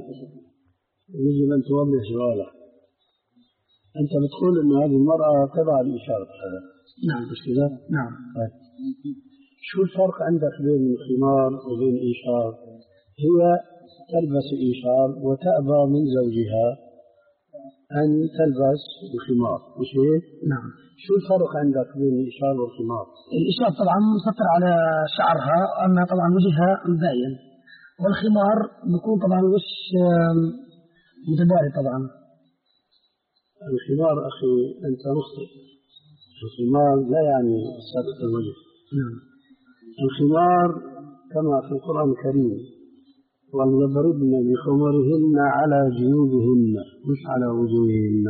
يجب أن توضح سؤالك. أنت بتقول إن هذه المرأة تضع الإشارة. نعم. مش كذا؟ نعم. طيب. شو الفرق عندك بين الخمار وبين الإشار؟ هي تلبس الإشار وتأبى من زوجها أن تلبس الخمار، مش هيك؟ نعم. شو الفرق عندك بين الإشار والخمار؟ الإشار طبعا مسطر على شعرها، أما طبعا وجهها مبين، والخمار بيكون طبعا وش متباعد طبعا. الخمار أخي أنت مخطئ. الخمار لا يعني ستر الوجه. نعم. الخمار كما في القرآن الكريم وليضربن بخمرهن على جيوبهن مش على وجوههن،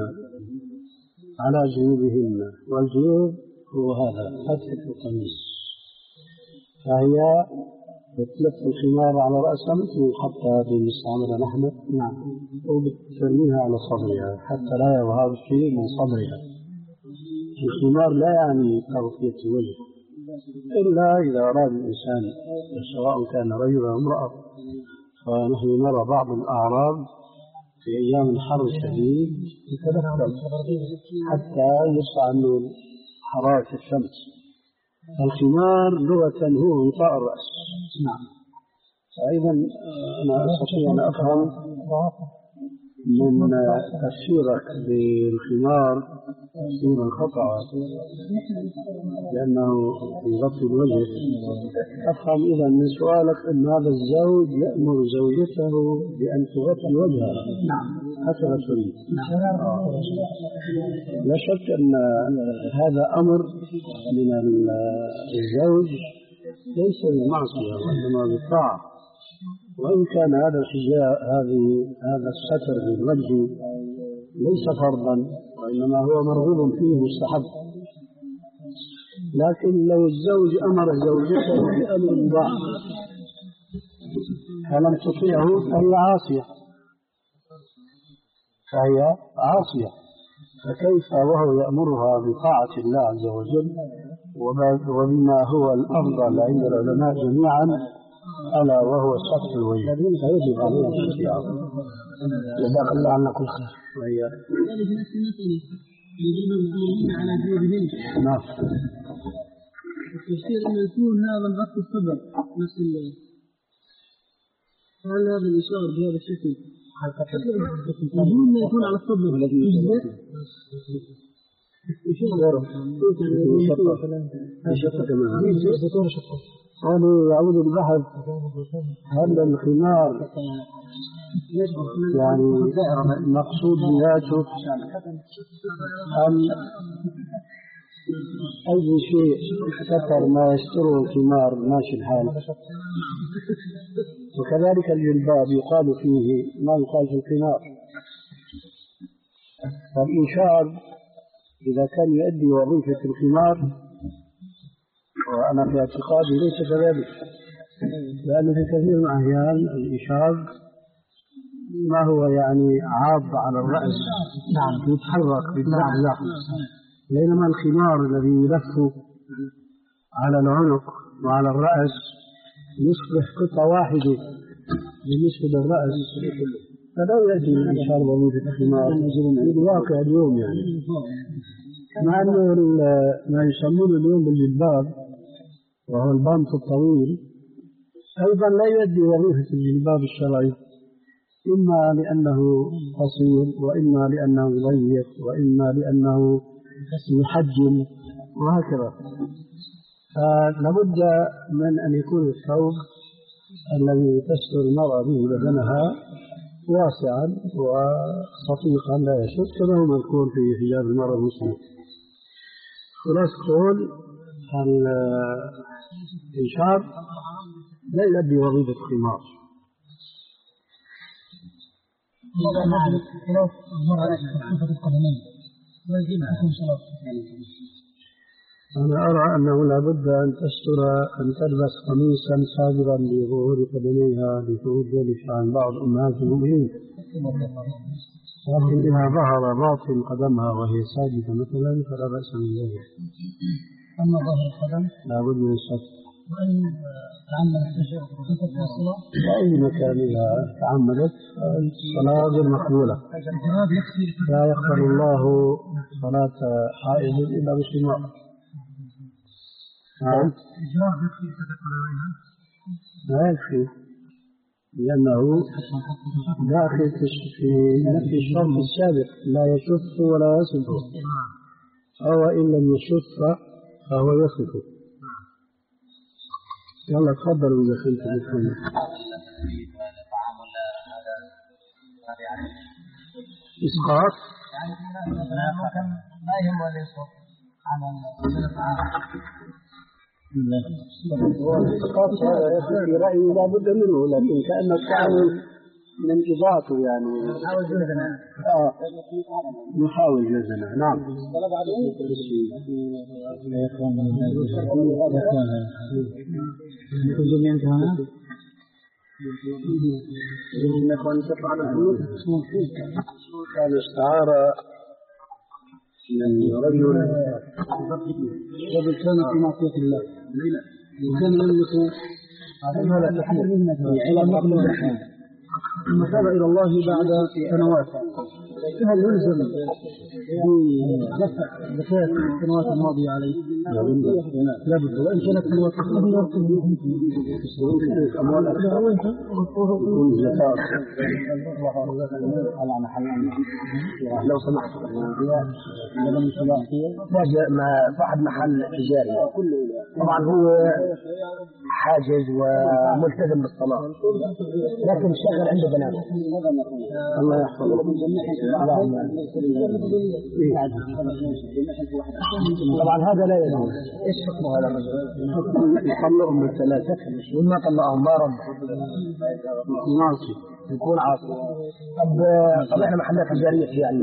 على جيوبهن، والجيوب هو هذا فتحة القميص، فهي بتلف الخمار على رأسها مثل حتى بنستعملها نحن. نعم. وبترميها على صدرها حتى لا يظهر شيء من صدرها. الخمار لا يعني تغطية الوجه إلا إذا أراد الإنسان سواء كان رجل أو امرأة، فنحن نرى بعض الأعراب في أيام الحر الشديد يتدخل حتى يصنع عنه حرارة الشمس. الخمار لغة هو غطاء الرأس. نعم. فأيضا أنا أستطيع أن أفهم من تفسيرك بالخمار تفسيرا خطأ لأنه يغطي الوجه، أفهم إذا من سؤالك أن هذا الزوج يأمر زوجته بأن تغطي وجهها. نعم. هكذا تريد. لا شك أن هذا أمر من الزوج ليس بالمعصية وإنما بالطاعة، وإن كان هذا الحجاب هذه هذا الستر بالوجه ليس فرضا وإنما هو مرغوب فيه مستحب، لكن لو الزوج أمر زوجته بأمر مباح فلم تطيعه فهي عاصية، فهي عاصية، فكيف وهو يأمرها بطاعة الله عز وجل وبما هو الأفضل عند العلماء جميعا ألا وهو سطح الوجه. فيجب عليه الاحتياط. جزاك الله عنا كل خير. وإياك. على جيبهم. نعم. التفسير أن يكون هذا الغط الصدر نفس ال. هل هذا الإشارة بهذا الشكل؟ يقولون يكون على الصدر. قالوا يعود البحث هل الخمار يعني مقصود بذاته أم أي شيء ستر ما يستره الخمار ماشي الحال. وكذلك الجلباب يقال فيه ما يقال في الخمار. فالإنشار إذا كان يؤدي وظيفة الخمار وأنا في اعتقادي ليس كذلك، لأن في كثير من الأحيان الإشار ما هو يعني عاض على الرأس، نعم يتحرك باللحظة، بينما الخمار الذي يلف على العنق وعلى الرأس يصبح قطعة واحدة بالنسبة للرأس، فلا يأتي الإشار وظيفة الخمار بالواقع اليوم يعني. مع أنه ما يسمونه اليوم بالجلباب وهو البانط الطويل أيضا لا يؤدي وظيفة الجلباب الشرعي، إما لأنه قصير وإما لأنه ضيق وإما لأنه يحجم وهكذا. فلابد من أن يكون الثوب الذي تستر المرأة به بدنها واسعا وصفيقا لا يشد كما هو مذكور في حجاب المرأة المسلمة. خلاص قول الإنشار لا يؤدي وظيفة الخمار. أنا أرى أنه لابد أن تستر أن تلبس قميصا سابرا لظهور قدميها لشهود ذلك عن بعض أمهات المؤمنين، لكن إذا ظهر باطن قدمها وهي ساجدة مثلا فلا بأس من ذلك. أما ظهر القدم لابد من الستر. وأن تعمد الصلاة في أي مكان إذا تعمدت الصلاة غير مقبولة. لا يقبل الله صلاة حائض إلا بالخمار. نعم. لا يكفي لأنه داخل في الشرط السابق لا يشف ولا يصف، أو إن لم يشف فهو يصف. يلا تفضلوا إذا كنت بكم. إسقاط ما يهم ولا يصف الإسقاط في رأيي لا بد منه، لكن كأنك تعمل من انضباطه يعني آه. نحاول جزنا. نعم. كان استعارة من رجل رجل كان في معصية الله وكان يملك مالا كثيرا على نقل الرحمن، ثم تاب إلى الله بعد سنوات. هل يلزم بدفع زكاة السنوات الماضية عليه؟ لا بد. وإن كانت سنوات أموال يكون زكاة على محل لو سمحت ما صاحب محل تجاري طبعا هو حاجز وملتزم بالصلاة، لكن شغل عنده بنات الله يحفظه. طبعا هذا لا يجوز. ايش حكمه هذا الرجل؟ يطلقهم بالثلاثة وما طلقهم ما رد معصي. يكون عاصي. طب طب احنا محلات تجاريه في يعني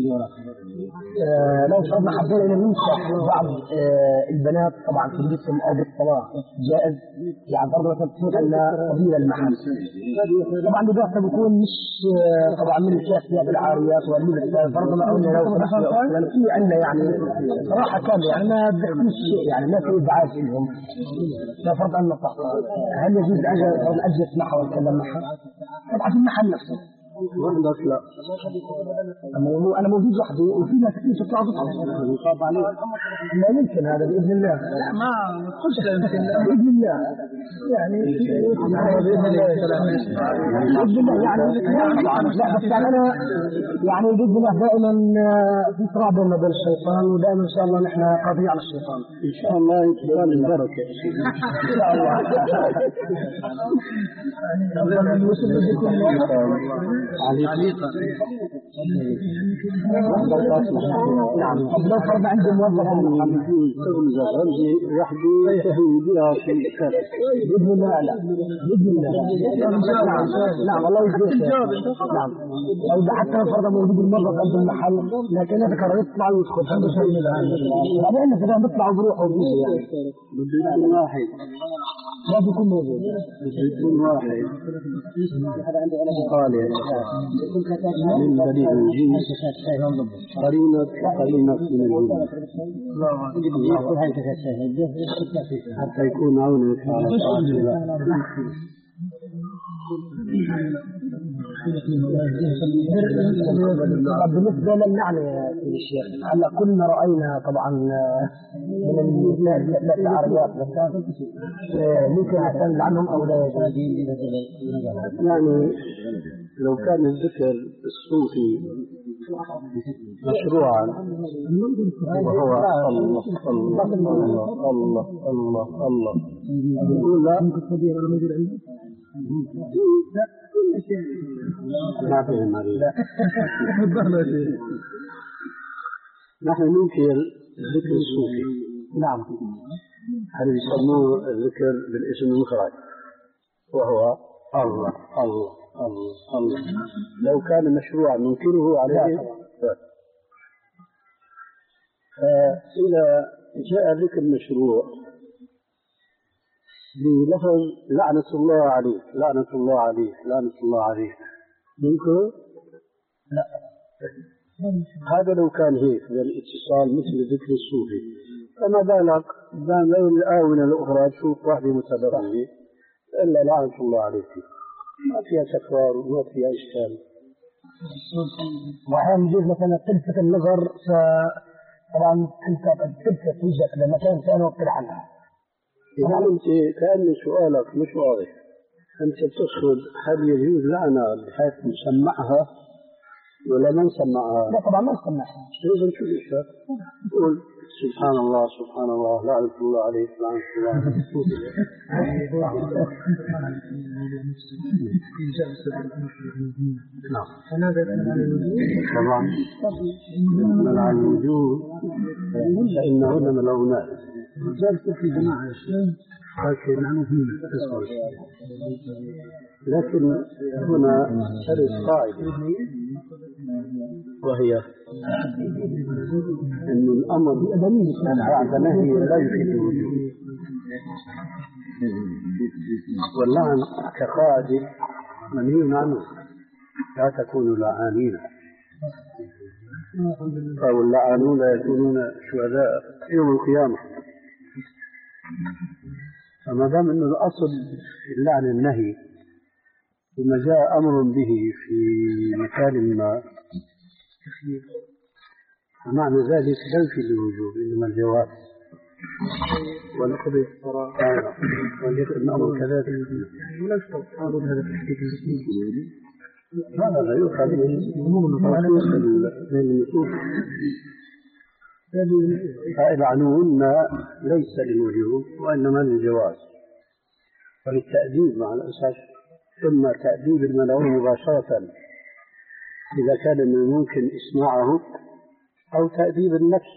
آه لو فرضنا حبينا ان ننصح بعض آه البنات طبعا في الجسم او بالصلاه جائز، يعني فرضنا تفوت لنا قبيل المحل طبعا لباسها بيكون مش آه طبعا من الكاسيات العاريات واللبس فرضنا او لو سمحت لان في عندنا يعني صراحه كامله يعني ما بيحكمش شيء يعني ما في ازعاج لهم. لا فرض ان نصح هل يجوز اجي اجلس معها واتكلم معها؟ طبعا في المحل نفسه وحدك لا انا موجود وحدي وفي ناس كثير تطلع تطلع يخاف عليه. لا يمكن هذا باذن الله. لا ما تخش يمكن باذن الله يعني باذن الله باذن الله يعني طبعا لا بس يعني انا يعني باذن الله دائما في صراع بيننا وبين الشيطان ودائما ان شاء الله نحن قاضيين على الشيطان ان شاء الله يتقال البركه ان شاء الله. عليقا نعم. لو فرض عندي موظف تغمز رمزي وحده تهوي بها في الكرة باذن الله. لا باذن الله. نعم نعم الله يجزيك. نعم لو حتى فرض موجود الموظف عند المحل لكن يذكر يطلع ويدخل عنده شيء من هذا بعدين كذا بيطلع وبيروح وبيجي يعني بده يكون واحد ما بيكون موجود بده يكون واحد خالي من بديع الجنس قرينة قرينة من الجنس حتى يكون عونك على طاعة الله. بالنسبة للعنة يا الشيخ هلا كلنا رأينا طبعا من العربيات بس ممكن عشان لعنهم أو لا يعني لو كان الذكر الصوفي مشروعا وهو الله الله الله الله الله يقول لا ما فيه مريض. نحن ننكر الذكر الصوفي. نعم هذا يسموه الذكر بالاسم المخرج وهو الله الله الله الله. لو كان مشروعا ننكره عليه. فإذا جاء ذكر مشروع بلفظ لعنة الله عليه لعنة الله عليه لعنة الله عليه منكر لا هذا لو كان هيك بالاتصال مثل ذكر الصوفي فما بالك بين الآونة الأخرى تشوف واحدة متبرجة إلا لعنة الله عليك ما فيها تكرار وما فيها إشكال. وأحيانا يجوز مثلا تلفت النظر طبعا تلفت وجهك لمكان ثاني وابتعد عنها. إذا أنت كأن سؤالك مش واضح أنت تقصد هل يجوز لعنة بحيث نسمعها ولا ما نسمعها؟ لا طبعا ما نسمعها. إذا شو الإشكال؟ قول سبحان الله سبحان الله لعنة الله عليه لعنة الله عليه. نعم طبعا منع الوجود فإنهن ملعونات. جالسة في جماعة لكن لكن هنا ترد قاعدة وهي أن الأمر بعد نهي لا يفيد الوجود واللعن كقاعدة منهي عنه لا تكون لعانين أو اللعانون يكونون شهداء يوم القيامة. فما دام أن الأصل في اللعن النهي ثم جاء أمر به في مكان ما معنى ذلك لا يفيد الوجوب إنما الجواز ونقضي الصراحة وليكن الأمر كذلك ولا يشترط هذا التحقيق هذا يؤخذ من النصوص فالعنون ليس للوجوب وإنما للجواز وللتأديب مع الأساس إما تأديب الملعون مباشرة إذا كان من الممكن إسماعه أو تأديب النفس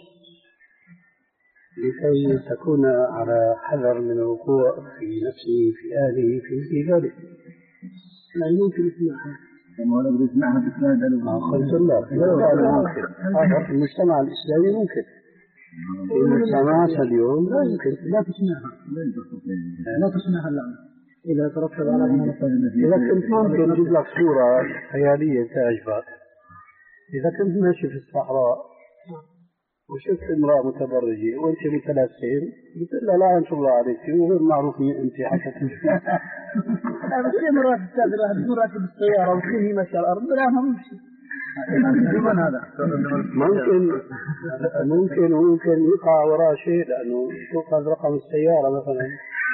لكي تكون على حذر من الوقوع في نفسه في أهله في ذلك. يعني ممكن يسمعها. كما لو يسمعها بإسناد قلت الله ممكن المجتمع الإسلامي ممكن المجتمعات اليوم لا يمكن لا تسمعها لا تسمعها الآن إذا ترتب على إذا كنت ممكن أجيب لك صورة خيالية تعجبك. إذا كنت ماشي في الصحراء وشفت امرأة متبرجة وأنت متلبسين قلت لها لا أنشر الله عليك وغير معروف أنت حتى تشوف. أنا بس مرات تستاذر واحد مرات بالسيارة وتخليه ماشي على الأرض لا ما ممشي. هذا ممكن ممكن ممكن يقع وراء شيء لأنه يأخذ رقم السيارة مثلا.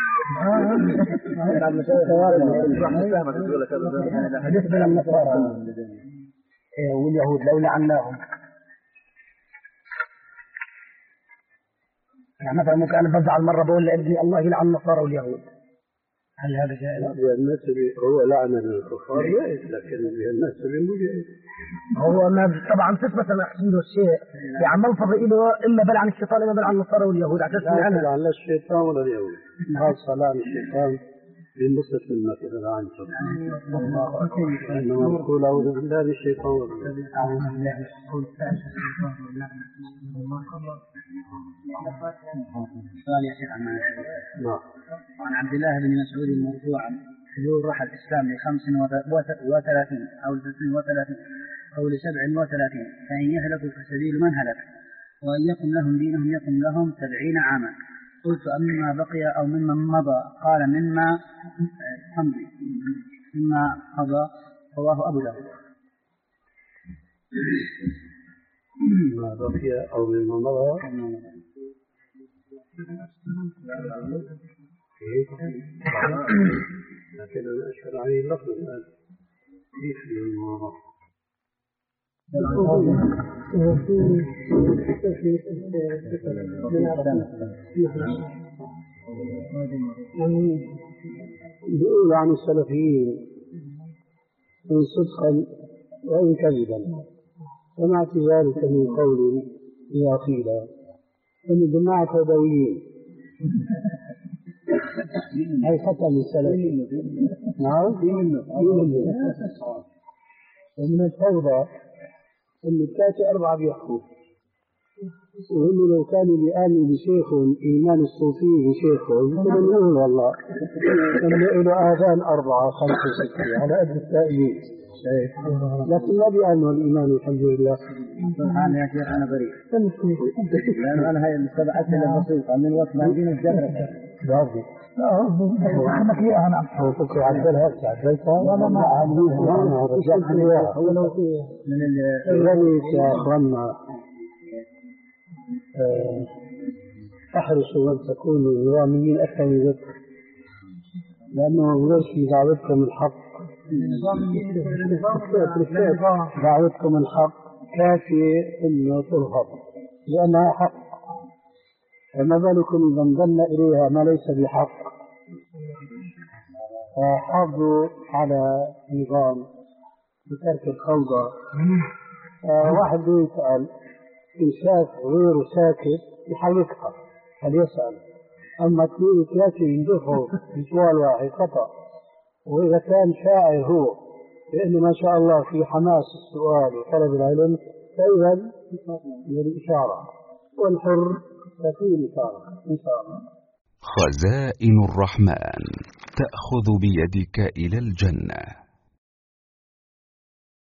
بالنسبة للنصارى واليهود لو لعناهم يعني مثلا ممكن أنا بزعل مرة بقول لابني الله يلعن النصارى واليهود، هل هذا جائز؟ بالنسبة هو لعنة للكفار جائز لكن بالنسبة مو جائز. هو ما طبعا صفة ما أحسن له الشيء يعني ما الفرق له إلا بلعن الشيطان إلا بلعن النصارى واليهود عشان لا لعن الشيطان ولا اليهود خاصة لعن الشيطان بالنسبة للمثل العن إنما نقول أعوذ بالله من الشيطان والرجيم. قال يا شيخ عمان عن عبد الله بن مسعود مرفوعا حلول رحى الإسلام لخمس وثلاثين أو لاثنين وثلاثين أو لسبع وثلاثين فإن يهلكوا فسبيل من هلك وإن يقم لهم دينهم يقم لهم سبعين عاما. قلت أمما بقي أو ممن مضى؟ قال مما مما مضى. رواه أبو داود. ما بقي أو مما مضى لكن أنا أشهد عليه اللفظ الآن كيف المضى بيقول عن السلفيين إن صدقا وإن كذبا سمعت ذلك من قول إذا قيل إن جماعة بدويين هي خطأ للسلفيين. نعم ومن الفوضى إن التاسع أربعة بيحكوا وإنه لو كانوا بيآمنوا بشيخ إيمان الصوفي بشيخهم فمن يقول والله إنه له آذان أربعة خمسة ستة على قد التأييد لكن ما بيآمنوا الإيمان الحمد لله. سبحان يا شيخ أنا بريء لأنه أنا هاي السبع أسئلة بسيطة من وقت ما عندنا الجبرة برضه أنا فيها أنا هو كنت عدلها عدلتها ولا ما عدلها رجعت ليها من الذي يا أخوانا احرصوا أن تكونوا نظاميين أكثر من ذلك لأنه ليش في دعوتكم الحق دعوتكم الحق كافية أنه ترهب لأنها حق فما بالكم إذا انضم إليها ما ليس بحق. فحافظوا على نظام بترك الخوضة. واحد يسأل إن شاف غيره ساكت يحركها فليسأل أما اثنين ثلاثة يندفعوا بسؤال واحد خطأ. وإذا كان شاعر هو لأنه ما شاء الله في حماس السؤال وطلب العلم فإذا الإشارة والحر تكون إشارة إن شاء الله. خزائن الرحمن تأخذ بيدك إلى الجنة.